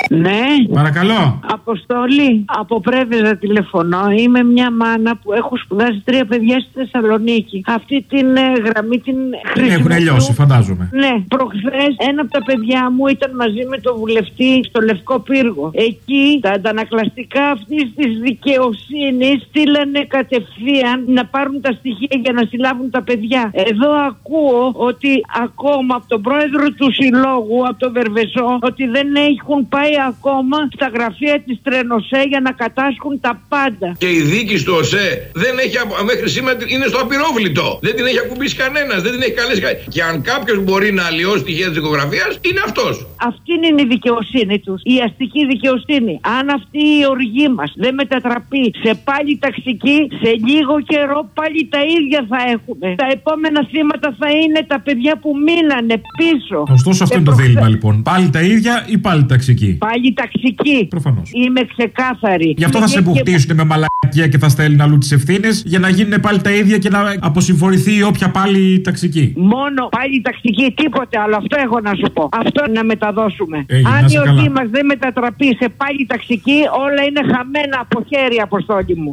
Ναι. Παρακαλώ. Αποστόλη, από Πρέβεζα τηλεφωνώ. Είμαι μια μάνα που έχω σπουδάσει 3 παιδιά στη Θεσσαλονίκη. Αυτή την γραμμή την χρησιμοποιώ. Έχουν λιώσει, φαντάζομαι. Ναι. Προχθές ένα από τα παιδιά μου ήταν μαζί με τον βουλευτή στο Λευκό Πύργο. Εκεί τα αντανακλαστικά αυτής της δικαιοσύνης στείλανε κατευθείαν να πάρουν τα στοιχεία για να συλλάβουν τα παιδιά. Εδώ ακούω ότι ακόμα από τον πρόεδρο του συλλόγου, από τον Βερβεσό, ότι δεν έχουν πάει ακόμα στα γραφεία της Τρενοσέ για να κατάσχουν τα πάντα. Και η δίκη του ΟΣΕ δεν έχει, μέχρι σήμερα είναι στο απειρόβλητο. Δεν την έχει ακουμπήσει κανένας, δεν την έχει καλέσει κανένας. Και αν κάποιος μπορεί να αλλοιώσει στοιχεία της δικογραφίας, είναι αυτός. Αυτή είναι η δικαιοσύνη τους, η αστική δικαιοσύνη. Αν αυτή η οργή μας δεν μετατραπεί σε πάλι ταξική, σε λίγο καιρό πάλι τα ίδια θα έχουμε. Τα επόμενα θύματα θα είναι τα παιδιά που μείνανε πίσω. Ωστόσο, αυτό είναι το δίλημμα λοιπόν. Πάλι τα ίδια ή πάλι ταξική. Πάλι ταξική. Προφανώς. Είμαι ξεκάθαρη. Γι' αυτό θα σε μπουχτίσουν με μαλακία και θα στέλνουν αλλού τις ευθύνες για να γίνουν πάλι τα ίδια και να αποσυμφορηθεί η όποια πάλι ταξική. Μόνο πάλι ταξική, τίποτε άλλο. Αυτό έχω να σου πω. Αυτό να μεταδώσουμε. Αν η οργή μας δεν μετατραπεί σε πάλι ταξική, όλα είναι χαμένα από χέρι, Αποστόλη μου.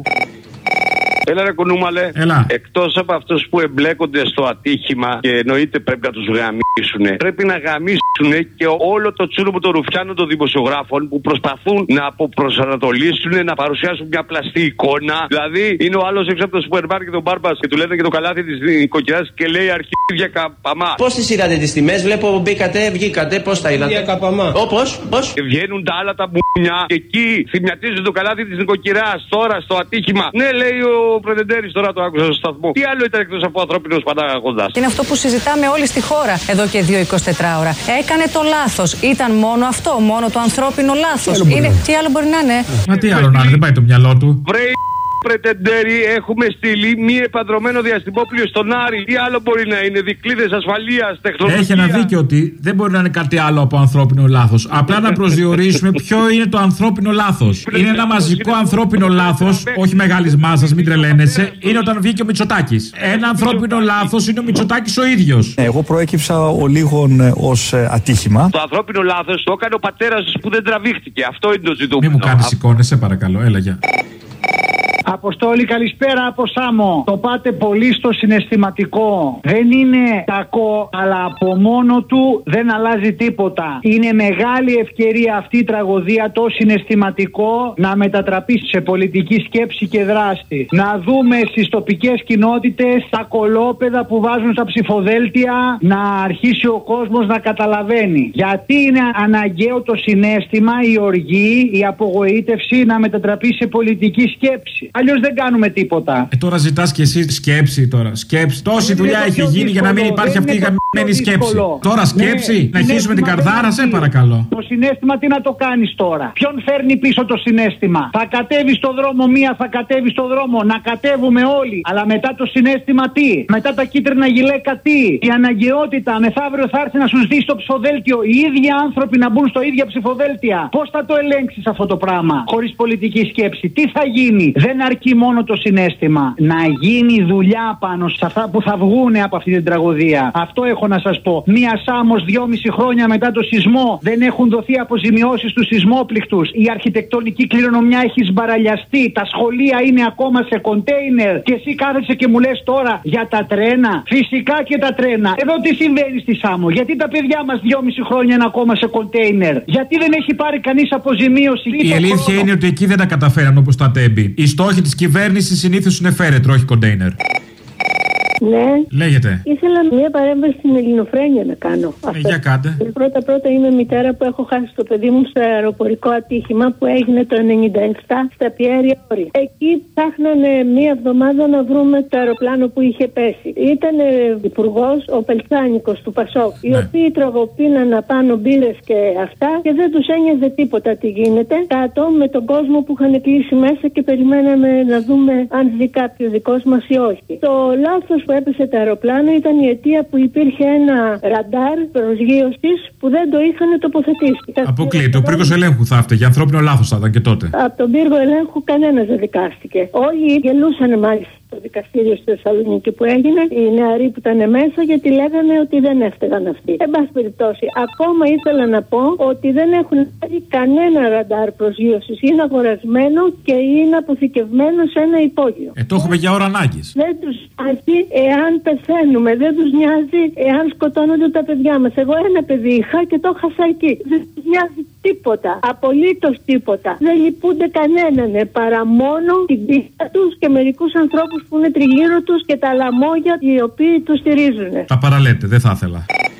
Έλα ρε κουνούμαλε. Έλα. Εκτός από αυτούς που εμπλέκονται στο ατύχημα και εννοείται πρέπει να τους γαμίσουνε, πρέπει να γαμίσουνε και όλο το τσούνο των ρουφιάνων των δημοσιογράφων που προσπαθούν να αποπροσανατολίσουνε, να παρουσιάσουν μια πλαστή εικόνα. Δηλαδή είναι ο άλλος έξω από το σούπερ μάρκετ τον Μπάρμπας και του λένε και το καλάθι της νοικοκυράς και λέει αρχίδια καπαμά. Πώς τις είδατε τις τιμές, βλέπω μπήκατε, βγήκατε, πώς τα είδατε? Καπαμά. Πώς? Και βγαίνουν τα άλλα τα μπουνιά και εκεί θυμιατίζουν το καλάθι της νοικοκυράς τώρα στο ατύχημα. Ναι, λέει ο Πρετεντέρης, τώρα το άκουσα στο σταθμό. Τι άλλο ήταν εκτός από ανθρώπινος παταγωγός? Είναι αυτό που συζητάμε όλοι στη χώρα εδώ και 2-24 ώρα. Έκανε το λάθος. Ήταν μόνο αυτό, μόνο το ανθρώπινο λάθος. Τι άλλο μπορεί να είναι? Μα τι άλλο να είναι, δεν πάει το μυαλό του. Πρετεντέρη, έχουμε στείλει μη επανδρομένο διαστημόπλιο στον Άρη. Τι άλλο μπορεί να είναι, δικλείδες ασφαλείας, τεχνολογία. Έχει ένα δίκιο ότι δεν μπορεί να είναι κάτι άλλο από ανθρώπινο λάθος. Απλά να προσδιορίσουμε ποιο είναι το ανθρώπινο λάθος. Είναι ένα μαζικό ανθρώπινο λάθος, όχι μεγάλης μάσας, μην τρελαίνεσαι. Είναι όταν βγήκε ο Μητσοτάκης. Ένα ανθρώπινο λάθος είναι ο Μητσοτάκης ο ίδιος. Εγώ προέκυψα ολίγων ως ατύχημα. Το ανθρώπινο λάθος το έκανε ο πατέρας που δεν τραβήχτηκε. Αυτό είναι το ζητούμενο. Μην μου κάνεις εικόνες, σε παρακαλώ, έλα για. Αποστόλη, καλησπέρα από Σάμο. Το πάτε πολύ στο συναισθηματικό. Δεν είναι κακό, αλλά από μόνο του δεν αλλάζει τίποτα. Είναι μεγάλη ευκαιρία αυτή η τραγωδία, το συναισθηματικό, να μετατραπεί σε πολιτική σκέψη και δράση. Να δούμε στις τοπικές κοινότητες τα κολόπεδα που βάζουν στα ψηφοδέλτια, να αρχίσει ο κόσμος να καταλαβαίνει. Γιατί είναι αναγκαίο το συναίσθημα, η οργή, η απογοήτευση να μετατραπεί σε πολιτική σκέψη. Αλλιώς δεν κάνουμε τίποτα. Τώρα ζητάς και εσύ σκέψη τώρα. Σκέψη. Τόση δουλειά έχει γίνει για να μην υπάρχει αυτή η γαμμένη σκέψη. Τώρα σκέψη, να χύσουμε την καρδάρα, σε παρακαλώ. Το συναίσθημα τι να το κάνεις τώρα? Ποιον φέρνει πίσω το συναίσθημα? Θα κατέβει στο δρόμο μία, θα κατέβει στο δρόμο. Να κατέβουμε όλοι. Αλλά μετά το συναίσθημα τι? Μετά τα κίτρινα γυλαίκα τι? Η αναγκαιότητα μεθαύριο θα έρθει να σου δει στο ψηφοδέλτιο οι ίδιοι άνθρωποι να μπουν στο ίδια ψηφοδέλτια. Πώς θα το ελέγξεις αυτό το πράγμα χωρίς πολιτική σκέψη? Τι θα γίνει? Δεν αρκεί μόνο το συναίσθημα. Να γίνει δουλειά πάνω σε αυτά που θα βγούνε από αυτή την τραγωδία. Αυτό έχω να σας πω. Μία Σάμος 2,5 χρόνια μετά το σεισμό δεν έχουν δοθεί αποζημιώσεις στους σεισμόπληκτους. Η αρχιτεκτονική κληρονομιά έχει σμπαραλιαστεί. Τα σχολεία είναι ακόμα σε κοντέινερ. Και εσύ κάθεσαι και μου λες τώρα για τα τρένα. Φυσικά και τα τρένα. Εδώ τι συμβαίνει στη Σάμο? Γιατί τα παιδιά μας 2,5 χρόνια είναι ακόμα σε κοντέινερ? Γιατί δεν έχει πάρει κανείς αποζημίωση? Η αλήθεια είναι ότι εκεί δεν τα καταφέραν όπως τα τέμπη. Οι στόχοι της κυβέρνησης συνήθως είναι φέρετρο, όχι κοντέινερ. Ναι. Λέγεται. Ήθελα μια παρέμβαση στην ελληνοφρένεια να κάνω. Για κάντε. Πρώτα είμαι μητέρα που έχω χάσει το παιδί μου σε αεροπορικό ατύχημα που έγινε το 1997 στα Πιέρια Όρη. Εκεί ψάχνανε μία εβδομάδα να βρούμε το αεροπλάνο που είχε πέσει. Ήταν υπουργός ο Πελτσάνικος του Πασόκ, οι οποίοι τραγωπίναν απάνω μπύρες και αυτά και δεν τους ένοιαζε τίποτα τι γίνεται κάτω με τον κόσμο που είχαν κλείσει μέσα και περιμέναμε να δούμε αν ζει κάποιο δικός μας ή όχι. Το λάθος που έπεσε το αεροπλάνο ήταν η αιτία που υπήρχε ένα ραντάρ προσγείωσης που δεν το είχαν τοποθετήσει. Αποκλείεται. Ο πύργος ελέγχου θα έφταιγε. Ανθρώπινο λάθος θα ήταν και τότε. Από τον πύργο ελέγχου κανένας δεν δικάστηκε. Όλοι γελούσαν μάλιστα. στο δικαστήριο στη Θεσσαλονίκη που έγινε, οι νεαροί που ήταν μέσα, γιατί λέγανε ότι δεν έφταιγαν αυτοί. Εν πάση περιπτώσει, ακόμα ήθελα να πω ότι δεν έχουν πάρει κανένα ραντάρ προσγείωσης. Είναι αγορασμένο και είναι αποθηκευμένο σε ένα υπόγειο. Το έχουμε για ώρα ανάγκης. Δεν τους νοιάζει εάν πεθαίνουμε, δεν τους νοιάζει εάν σκοτώνονται τα παιδιά μας. Εγώ ένα παιδί είχα και το χάσα εκεί. Δεν τους νοιάζει τίποτα, απολύτως τίποτα. Δεν λυπούνται κανέναν παρά μόνο την πίστα τους και μερικούς ανθρώπους που είναι τριγύρω τους και τα λαμόγια οι οποίοι τους στηρίζουν. Τα παραλέτε, δεν θα ήθελα.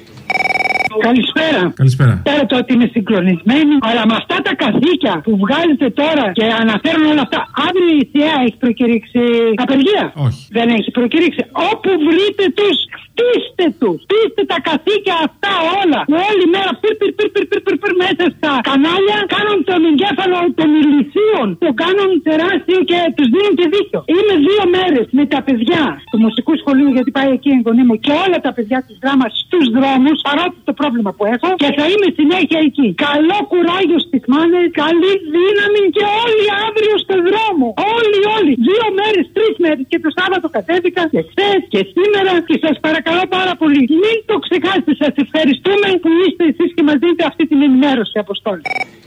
Καλησπέρα. Καλησπέρα. Ξέρετε ότι είμαι συγκλονισμένη, αλλά με αυτά τα καθήκια που βγάζετε τώρα και αναφέρουν όλα αυτά, αύριο η ΘΕΑ έχει προκηρύξει απεργία. Όχι. Δεν έχει προκηρύξει. Όπου βρείτε τους, χτίστε τους. Χτίστε τα καθήκια αυτά όλα. Που όλη μέρα πυρ μέσα στα κανάλια κάνουν τον εγκέφαλο των ηλικίων. Το κάνουν τεράστιο και τους δίνουν και δίκιο. Είμαι 2 μέρες με τα παιδιά του μουσικού σχολείου, γιατί πάει εκεί η εγγονή μου, και όλα τα παιδιά της δράμας στους δρόμους, παρότι το πρόβλημα που έχω, και θα είμαι συνέχεια εκεί. Καλό κουράγιο στις μάνες, καλή δύναμη και όλοι αύριο στο δρόμο. Όλοι. 2 μέρες, 3 μέρες και το Σάββατο κατέβηκα και χθες και σήμερα, και σας παρακαλώ πάρα πολύ, μην το ξεχάσετε. Σας ευχαριστούμε που είστε εσείς και μας δίνετε αυτή την ενημέρωση, Αποστόλη.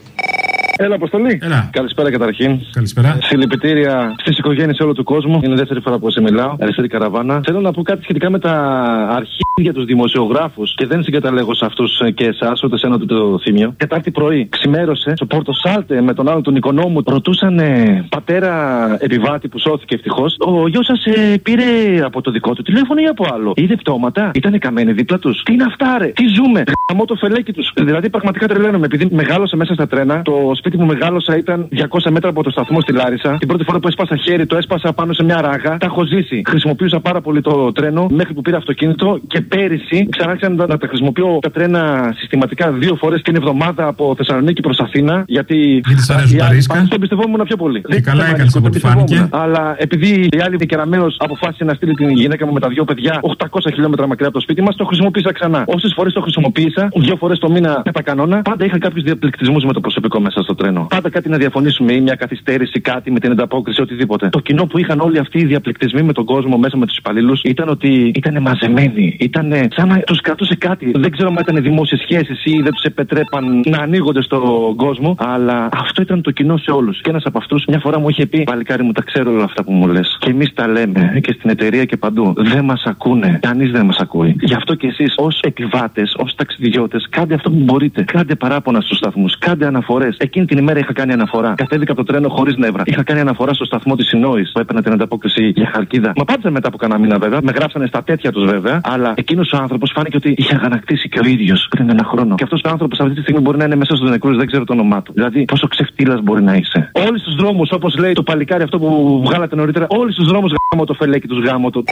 Έλα, Αποστολή. Έλα. Καλησπέρα καταρχήν. Καλησπέρα. Συλληπιτήρια στις οικογένειες όλου του κόσμου. Είναι δεύτερη φορά που σε μιλάω. Αριστερή καραβάνα. Θέλω να πω κάτι σχετικά με τα αρχίδια τους δημοσιογράφους και δεν συγκαταλέγω σε αυτούς και εσάς, ούτε σε ένα το θύμιο. Τετάρτη πρωί ξημέρωσε στο Πόρτο Σάλτε με τον άλλο τον Οικονόμου. Ρωτούσαν πατέρα επιβάτη που σώθηκε ευτυχώς. Ο γιος σας πήρε από το δικό του τηλέφωνο ή από άλλο? Είδε πτώματα? Ήταν καμένοι δίπλα τους? Τι είναι αυτά, ρε? Τι ζούμε? Γαμώ το φελέκι τους. Δηλαδή πραγματικά τρελαίνομαι. Επειδή μεγάλωσα μέσα στα τρένα, το σπίτι που μεγάλωσα ήταν 200 μέτρα από το σταθμό στη Λάρισα. Την πρώτη φορά που έσπασα χέρι, το έσπασα πάνω σε μια ράγα. Τα έχω ζήσει. Χρησιμοποιούσα πάρα πολύ το τρένο μέχρι που πήρα αυτοκίνητο και πέρυσι ξανάρχισα να τα χρησιμοποιώ τα τρένα συστηματικά 2 φορές την εβδομάδα από Θεσσαλονίκη προς Αθήνα. Γιατί σ' αρέσουν τα ρίσκα. Το εμπιστευόμουν πιο πολύ. Και καλά έκανες από ό,τι φάνηκε. Αλλά επειδή η άλλη κεραμέως αποφάσισε να στείλει την γυναίκα μου με τα 2 παιδιά 800 χιλιόμετρα μακριά από το σπίτι μας, το χρησιμοποίησα ξανά. Όσες φορές το χρησιμοποίησα, 2 φορές το μήνα κατά κανόνα, πάντα είχα κάποιους διαπληκτισμούς με το προσωπικό μέσα στο τρένο. Πάντα κάτι να διαφωνήσουμε ή μια καθυστέρηση, κάτι με την ανταπόκριση, οτιδήποτε. Το κοινό που είχαν όλοι αυτοί οι διαπληκτισμοί με τον κόσμο μέσα με τους υπαλλήλους ήταν ότι ήταν μαζεμένοι. Ήταν σαν να τους κρατούσε κάτι. Δεν ξέρω αν ήταν δημόσιες σχέσεις ή δεν τους επετρέπαν να ανοίγονται στον κόσμο, αλλά αυτό ήταν το κοινό σε όλους. Και ένας από αυτούς μια φορά μου είχε πει: παλικάρι μου, τα ξέρω όλα αυτά που μου λες. Και εμείς τα λέμε και στην εταιρεία και παντού. Δεν μας ακούνε. Κανείς δεν μας ακούει. Γι' αυτό και εσείς ως επιβάτες, ως ταξιδιώτες, κάντε αυτό που μπορείτε. Κάντε παράπονα στους σταθμούς. Κάντε αναφορές. Εκείνη την ημέρα είχα κάνει αναφορά. Κατέβηκα από το τρένο χωρίς νεύρα. Είχα κάνει αναφορά στο σταθμό της Συνόης που έπαιρνα την ανταπόκριση για Χαλκίδα. Μα απάντησαν μετά από κανένα μήνα βέβαια. Με γράψανε στα τέτοια τους βέβαια. Αλλά εκείνος ο άνθρωπος φάνηκε ότι είχε αγανακτήσει και ο ίδιος πριν 1 χρόνο. Και αυτός ο άνθρωπος αυτή τη στιγμή μπορεί να είναι μέσα στους νεκρούς, δεν ξέρω το όνομά του. Δηλαδή πόσο ξεφτύλας μπορεί να είσαι. Όλοι στους δρόμους, όπως λέει το παλικάρι αυτό που βγάλατε νωρίτερα, όλοι στους δρόμους γάμο το φελέκι τους γάμο το.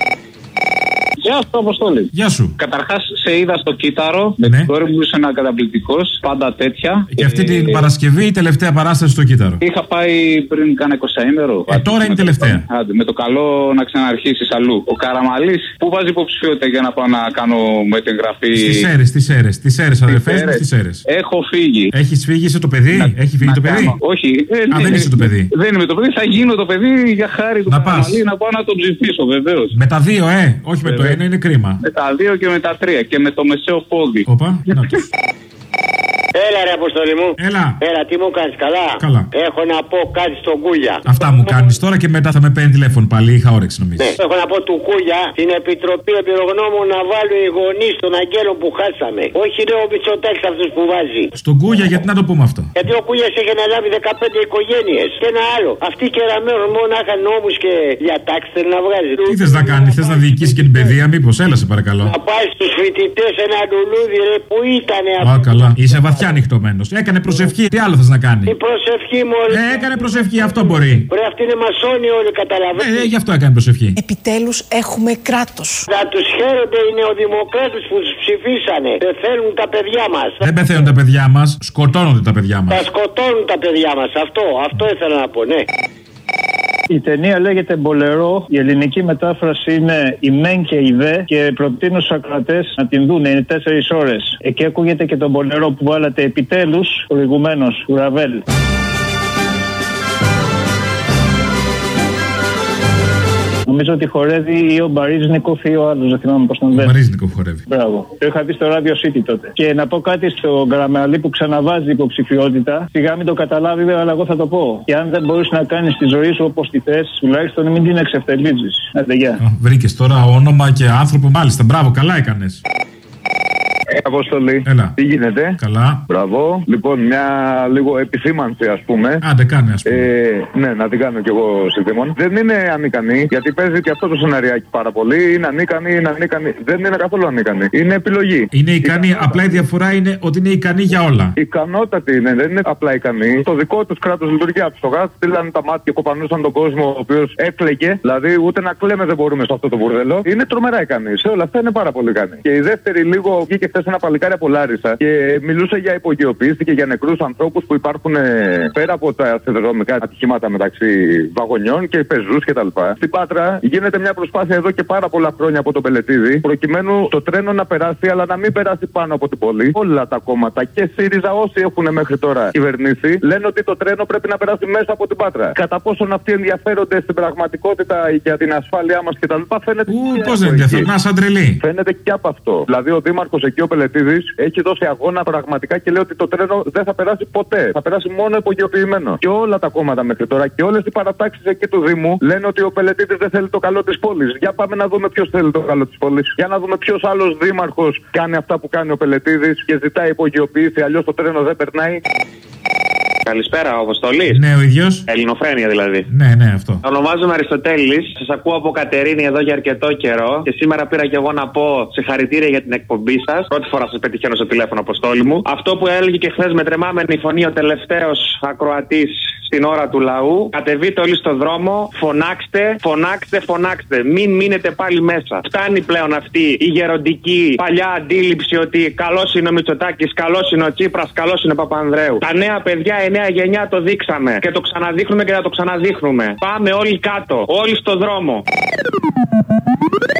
Γεια σου, Αποστόλη. Γεια σου. Καταρχάς, σε είδα στο κύτταρο. Με την κόρη μου ήσουν καταπληκτικός. Πάντα τέτοια. Και αυτή την Παρασκευή η τελευταία παράσταση στο κύτταρο. Είχα πάει πριν κάνα 20ημερο. Τώρα είναι η τελευταία. Άντε, με το καλό να ξαναρχίσεις αλλού. Ο Καραμαλής, πού βάζει υποψηφιότητα για να πάω να κάνω μετεγγραφή? Στις Σέρρες, αδερφές μου, στις Σέρρες. Έχω φύγει. Έχεις φύγει, είσαι το παιδί? Έχει φύγει το παιδί? Όχι. Δεν είσαι το παιδί. Δεν είμαι το παιδί, θα γίνω το παιδί για χάρη του Καραμαλή, να πάω να τον ψηφίσω βεβαίως. Με τα 2, όχι με το 1, είναι κρίμα. Με τα 2 και με τα 3 και με το μεσαίο πόδι. Όπα, Έλα ρε Αποστολή μου. Έλα, τι μου κάνεις, καλά? Έχω να πω κάτι στον Κούγια. Αυτά μου κάνεις τώρα και μετά θα με παίρνει τηλέφωνο πάλι. Είχα όρεξη νομίζω. Ναι, έχω να πω του Κούγια την Επιτροπή Εμπειρογνώμων να βάλουν οι γονείς των αγγέλων που χάσαμε. Όχι ρε ο Μητσοτάκης αυτούς που βάζει. Στον Κούγια, γιατί να το πούμε αυτό? Γιατί ο Κούγιας έχει αναλάβει 15 οικογένειες. Και ένα άλλο. Αυτοί οι κεραμέως μόνο να είχαν νόμους και διατάξεις θέλουν να βγάζει. Τι θες να κάνεις, θες να διοικήσεις και την παιδεία, μήπως? Έλα σε παρακαλώ. Να πάει στους φοιτητές ένα λουλούδι ρε που ήτανε αυτό. Α, καλά. Είσαι βαθιά ανοιχτωμένος. Έκανε προσευχή. Τι άλλο θες να κάνει? Η προσευχή μόλις. Έκανε προσευχή, αυτό μπορεί. Ρε, αυτοί είναι μασόνοι όλοι, καταλαβαίνετε. Γι' αυτό έκανε προσευχή. Επιτέλους έχουμε κράτος. Να τους χαίρονται οι νεοδημοκράτες που τους ψηφίσανε. Πεθαίνουν τα παιδιά μας. Δεν πεθαίνουν τα παιδιά μας, σκοτώνονται τα παιδιά μας. Τα σκοτώνουν τα παιδιά μας. Αυτό ήθελα να πω, ναι. Η ταινία λέγεται Μπολερό, η ελληνική μετάφραση είναι η Μεν και η Δε και προτείνω στους ακροατές να την δούνε, είναι 4 ώρες. Εκεί ακούγεται και τον Μπολερό που βάλατε επιτέλους προηγουμένως, του Ραβέλ. Νομίζω ότι χορεύει ή ο Μπαρίζνικοφ ή ο άλλος, δεν θυμάμαι πώς τον λένε. Ο Μπαρίζνικοφ χορεύει. Μπράβο. Το είχα δει στο Radio City τότε. Και να πω κάτι στον Καραμαλή που ξαναβάζει υποψηφιότητα. Σιγά μην το καταλάβει, αλλά εγώ θα το πω. Και αν δεν μπορείς να κάνεις τη ζωή σου όπως τη θες, τουλάχιστον μην την εξευτελίζεις. Βρήκες τώρα όνομα και άνθρωπο, μάλιστα. Μπράβο, καλά έκανες. Αποστολή. Έλα. Τι γίνεται? Καλά. Μπράβο. Λοιπόν, μια λίγο επισήμανση, ας πούμε. Άντε, κάνε, ας πούμε. Ναι, να την κάνω κι εγώ συνθήμων. Δεν είναι ανίκανη, γιατί παίζει και αυτό το σεναριάκι πάρα πολύ. Είναι ανίκανη. Δεν είναι καθόλου ανίκανη. Είναι επιλογή. Είναι ικανή. Απλά η διαφορά είναι ότι είναι ικανή για όλα. Ικανότατη είναι, δεν είναι απλά ικανή. Το δικό του κράτος λειτουργεί από το γάζ. Στείλανε τα μάτια και κοπανούσαν τον κόσμο, ο οποίος έκλαιγε. Δηλαδή, ούτε να κλαίμε δεν μπορούμε σε αυτό το μπουρδέλο. Είναι τρομερά ικανή. Σε όλα αυτά είναι πάρα πολύ ικανή. Και η δεύτερη, λίγο βγήκε χθες ένα παλικάρι από Λάρισα και μιλούσε για υπογειοποίηση και για νεκρούς ανθρώπους που υπάρχουν πέρα από τα σιδηροδρομικά ατυχήματα μεταξύ βαγονιών και πεζούς κτλ. Στην Πάτρα γίνεται μια προσπάθεια εδώ και πάρα πολλά χρόνια από τον Πελετίδη προκειμένου το τρένο να περάσει, αλλά να μην περάσει πάνω από την πόλη. Όλα τα κόμματα και ΣΥΡΙΖΑ, όσοι έχουν μέχρι τώρα κυβερνήσει, λένε ότι το τρένο πρέπει να περάσει μέσα από την Πάτρα. Κατά πόσον αυτοί ενδιαφέρονται στην πραγματικότητα για την ασφάλειά μας κτλ. Φαίνεται. Πώς δεν ενδιαφέρονται, σαν τρελή. Φαίνεται και από αυτό. Δηλαδή ο Δήμαρχος εκεί, ο Πελετίδης, έχει δώσει αγώνα πραγματικά και λέει ότι το τρένο δεν θα περάσει ποτέ. Θα περάσει μόνο υπογειοποιημένο. Και όλα τα κόμματα μέχρι τώρα και όλες οι παρατάξεις εκεί του Δήμου λένε ότι ο Πελετίδης δεν θέλει το καλό της πόλης. Για πάμε να δούμε ποιος θέλει το καλό της πόλης. Για να δούμε ποιος άλλος δήμαρχος κάνει αυτά που κάνει ο Πελετίδης και ζητάει υπογειοποίηση. Αλλιώς το τρένο δεν περνάει. Καλησπέρα, ο Αποστολής. Ναι, ο ίδιος. Ελληνοφρένεια δηλαδή. Ναι, αυτό. Ονομάζομαι Αριστοτέλης. Σας ακούω από Κατερίνη εδώ για αρκετό καιρό. Και σήμερα πήρα και εγώ να πω συγχαρητήρια για την εκπομπή σας. Πρώτη φορά σας πετυχαίνω στο τηλέφωνο, Αποστόλη μου. Αυτό που έλεγε και χθες με τρεμάμενη φωνή ο τελευταίος ακροατής στην ώρα του λαού. Κατεβείτε όλοι στο δρόμο. Φωνάξτε. Μην μείνετε πάλι μέσα. Φτάνει πλέον αυτή η γεροντική παλιά αντίληψη ότι καλός είναι ο Μητσοτάκης, καλός είναι ο Τσίπρας, καλός είναι ο Παπανδρέου. Τα νέα παιδιά, η νέα γενιά το δείξαμε. Και το ξαναδείχνουμε και θα το ξαναδείχνουμε. Πάμε όλοι κάτω. Όλοι στο δρόμο.